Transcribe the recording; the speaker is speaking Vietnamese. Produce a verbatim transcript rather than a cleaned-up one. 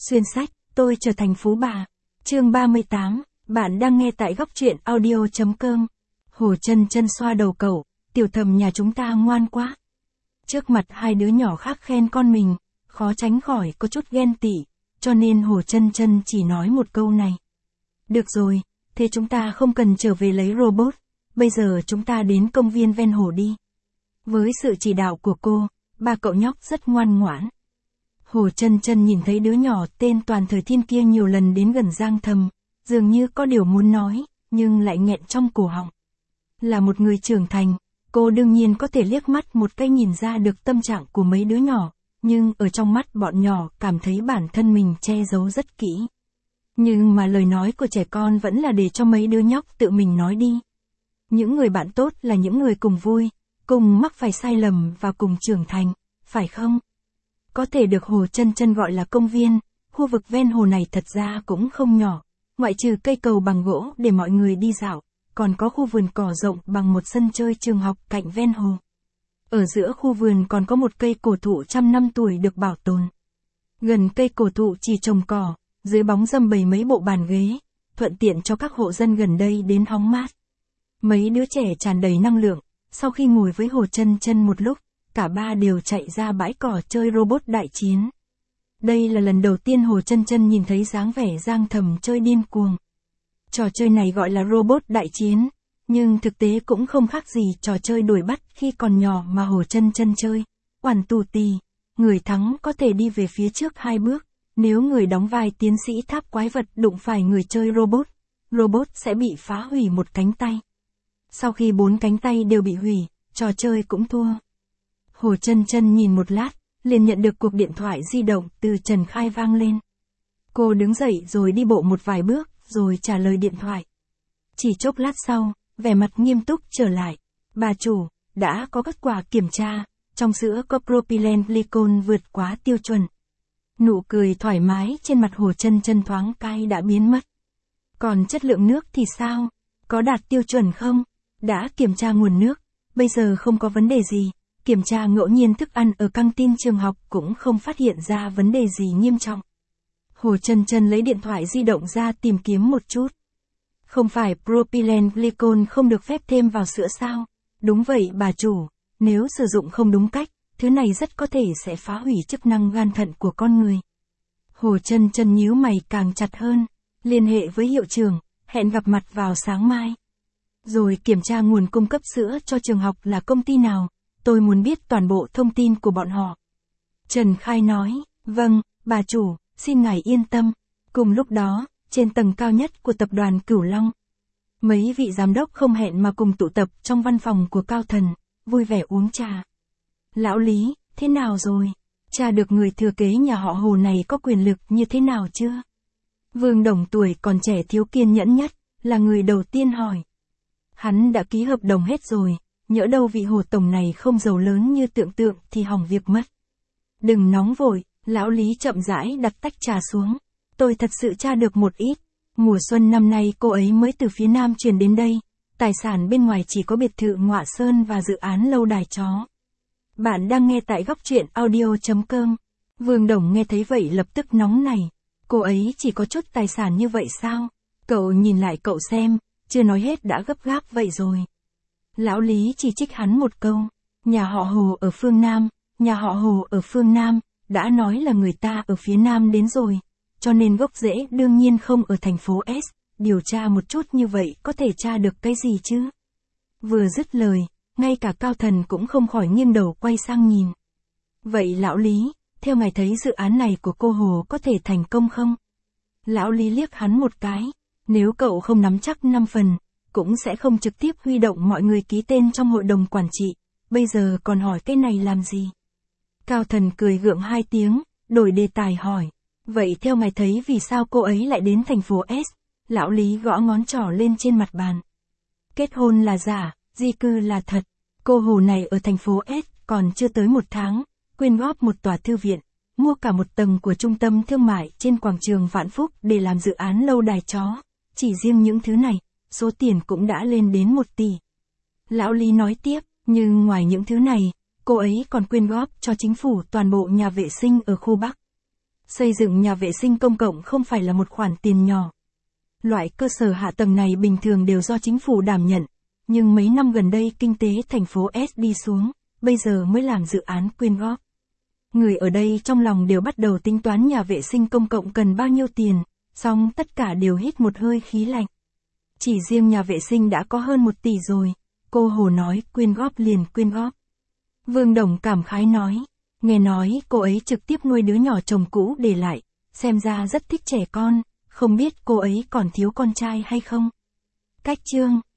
Xuyên sách, tôi trở thành phú bà. Chương ba mươi tám, bạn đang nghe tại góc truyện audio chấm com. Hồ Chân Chân xoa đầu cậu, tiểu thầm nhà chúng ta ngoan quá. Trước mặt hai đứa nhỏ khác khen con mình, khó tránh khỏi có chút ghen tị, cho nên Hồ Chân Chân chỉ nói một câu này. Được rồi, thế chúng ta không cần trở về lấy robot, bây giờ chúng ta đến công viên ven hồ đi. Với sự chỉ đạo của cô, ba cậu nhóc rất ngoan ngoãn. Hồ Chân Chân nhìn thấy đứa nhỏ tên Toàn Thời Thiên kia nhiều lần đến gần Giang Thầm, dường như có điều muốn nói, nhưng lại nghẹn trong cổ họng. Là một người trưởng thành, cô đương nhiên có thể liếc mắt một cái nhìn ra được tâm trạng của mấy đứa nhỏ, nhưng ở trong mắt bọn nhỏ cảm thấy bản thân mình che giấu rất kỹ. Nhưng mà lời nói của trẻ con vẫn là để cho mấy đứa nhóc tự mình nói đi. Những người bạn tốt là những người cùng vui, cùng mắc phải sai lầm và cùng trưởng thành, phải không? Có thể được Hồ Chân Chân gọi là công viên, khu vực ven hồ này thật ra cũng không nhỏ, ngoại trừ cây cầu bằng gỗ để mọi người đi dạo, còn có khu vườn cỏ rộng bằng một sân chơi trường học cạnh ven hồ. Ở giữa khu vườn còn có một cây cổ thụ trăm năm tuổi được bảo tồn. Gần cây cổ thụ chỉ trồng cỏ, dưới bóng râm bày mấy bộ bàn ghế, thuận tiện cho các hộ dân gần đây đến hóng mát. Mấy đứa trẻ tràn đầy năng lượng, sau khi ngồi với Hồ Chân Chân một lúc, cả ba đều chạy ra bãi cỏ chơi robot đại chiến. Đây là lần đầu tiên Hồ Chân Chân nhìn thấy dáng vẻ Giang Thầm chơi điên cuồng. Trò chơi này gọi là robot đại chiến, nhưng thực tế cũng không khác gì trò chơi đuổi bắt khi còn nhỏ mà Hồ Chân Chân chơi. Oằn tù tì, người thắng có thể đi về phía trước hai bước, nếu người đóng vai tiến sĩ tháp quái vật đụng phải người chơi robot, robot sẽ bị phá hủy một cánh tay. Sau khi bốn cánh tay đều bị hủy, trò chơi cũng thua. Hồ Chân Chân nhìn một lát, liền nhận được cuộc điện thoại di động từ Trần Khai vang lên. Cô đứng dậy rồi đi bộ một vài bước, rồi trả lời điện thoại. Chỉ chốc lát sau, vẻ mặt nghiêm túc trở lại. Bà chủ, đã có kết quả kiểm tra, trong sữa có propylene glycol vượt quá tiêu chuẩn. Nụ cười thoải mái trên mặt Hồ Chân Chân thoáng cái đã biến mất. Còn chất lượng nước thì sao? Có đạt tiêu chuẩn không? Đã kiểm tra nguồn nước, bây giờ không có vấn đề gì. Kiểm tra ngẫu nhiên thức ăn ở căng tin trường học cũng không phát hiện ra vấn đề gì nghiêm trọng. Hồ Chân Chân lấy điện thoại di động ra tìm kiếm một chút. Không phải propylene glycol không được phép thêm vào sữa sao? Đúng vậy bà chủ, nếu sử dụng không đúng cách, thứ này rất có thể sẽ phá hủy chức năng gan thận của con người. Hồ Chân Chân nhíu mày càng chặt hơn, liên hệ với hiệu trưởng, hẹn gặp mặt vào sáng mai. Rồi kiểm tra nguồn cung cấp sữa cho trường học là công ty nào. Tôi muốn biết toàn bộ thông tin của bọn họ. Trần Khai nói, vâng, bà chủ, xin ngài yên tâm. Cùng lúc đó, trên tầng cao nhất của tập đoàn Cửu Long, mấy vị giám đốc không hẹn mà cùng tụ tập trong văn phòng của Cao Thần, vui vẻ uống trà. Lão Lý, thế nào rồi? Tra được người thừa kế nhà họ Hồ này có quyền lực như thế nào chưa? Vương Đồng tuổi còn trẻ thiếu kiên nhẫn nhất, là người đầu tiên hỏi. Hắn đã ký hợp đồng hết rồi. Nhỡ đâu vị Hồ Tổng này không giàu lớn như tưởng tượng thì hỏng việc mất. Đừng nóng vội, lão Lý chậm rãi đặt tách trà xuống. Tôi thật sự tra được một ít. Mùa xuân năm nay cô ấy mới từ phía Nam chuyển đến đây. Tài sản bên ngoài chỉ có biệt thự Ngọa Sơn và dự án lâu đài chó. Bạn đang nghe tại góc truyện audio chấm com. Vương Đồng nghe thấy vậy lập tức nóng nảy. Cô ấy chỉ có chút tài sản như vậy sao? Cậu nhìn lại cậu xem, chưa nói hết đã gấp gáp vậy rồi. Lão Lý chỉ trích hắn một câu, nhà họ Hồ ở phương Nam, nhà họ Hồ ở phương Nam, đã nói là người ta ở phía Nam đến rồi, cho nên gốc rễ đương nhiên không ở thành phố S, điều tra một chút như vậy có thể tra được cái gì chứ? Vừa dứt lời, ngay cả Cao Thần cũng không khỏi nghiêng đầu quay sang nhìn. Vậy lão Lý, theo ngài thấy dự án này của cô Hồ có thể thành công không? Lão Lý liếc hắn một cái, nếu cậu không nắm chắc năm phần, cũng sẽ không trực tiếp huy động mọi người ký tên trong hội đồng quản trị, bây giờ còn hỏi cái này làm gì? Cao Thần cười gượng hai tiếng, đổi đề tài hỏi, vậy theo ngài thấy vì sao cô ấy lại đến thành phố S? Lão Lý gõ ngón trỏ lên trên mặt bàn. Kết hôn là giả, di cư là thật, cô Hồ này ở thành phố S còn chưa tới một tháng, quyên góp một tòa thư viện, mua cả một tầng của trung tâm thương mại trên quảng trường Vạn Phúc để làm dự án lâu đài chó, chỉ riêng những thứ này. Số tiền cũng đã lên đến một tỷ. Lão Lý nói tiếp, nhưng ngoài những thứ này, cô ấy còn quyên góp cho chính phủ toàn bộ nhà vệ sinh ở khu Bắc. Xây dựng nhà vệ sinh công cộng không phải là một khoản tiền nhỏ. Loại cơ sở hạ tầng này bình thường đều do chính phủ đảm nhận, nhưng mấy năm gần đây kinh tế thành phố S đi xuống, bây giờ mới làm dự án quyên góp. Người ở đây trong lòng đều bắt đầu tính toán nhà vệ sinh công cộng cần bao nhiêu tiền, xong tất cả đều hít một hơi khí lạnh. Chỉ riêng nhà vệ sinh đã có hơn một tỷ rồi, cô Hồ nói quyên góp liền quyên góp. Vương Đồng cảm khái nói, nghe nói cô ấy trực tiếp nuôi đứa nhỏ chồng cũ để lại, xem ra rất thích trẻ con, không biết cô ấy còn thiếu con trai hay không. Cách chương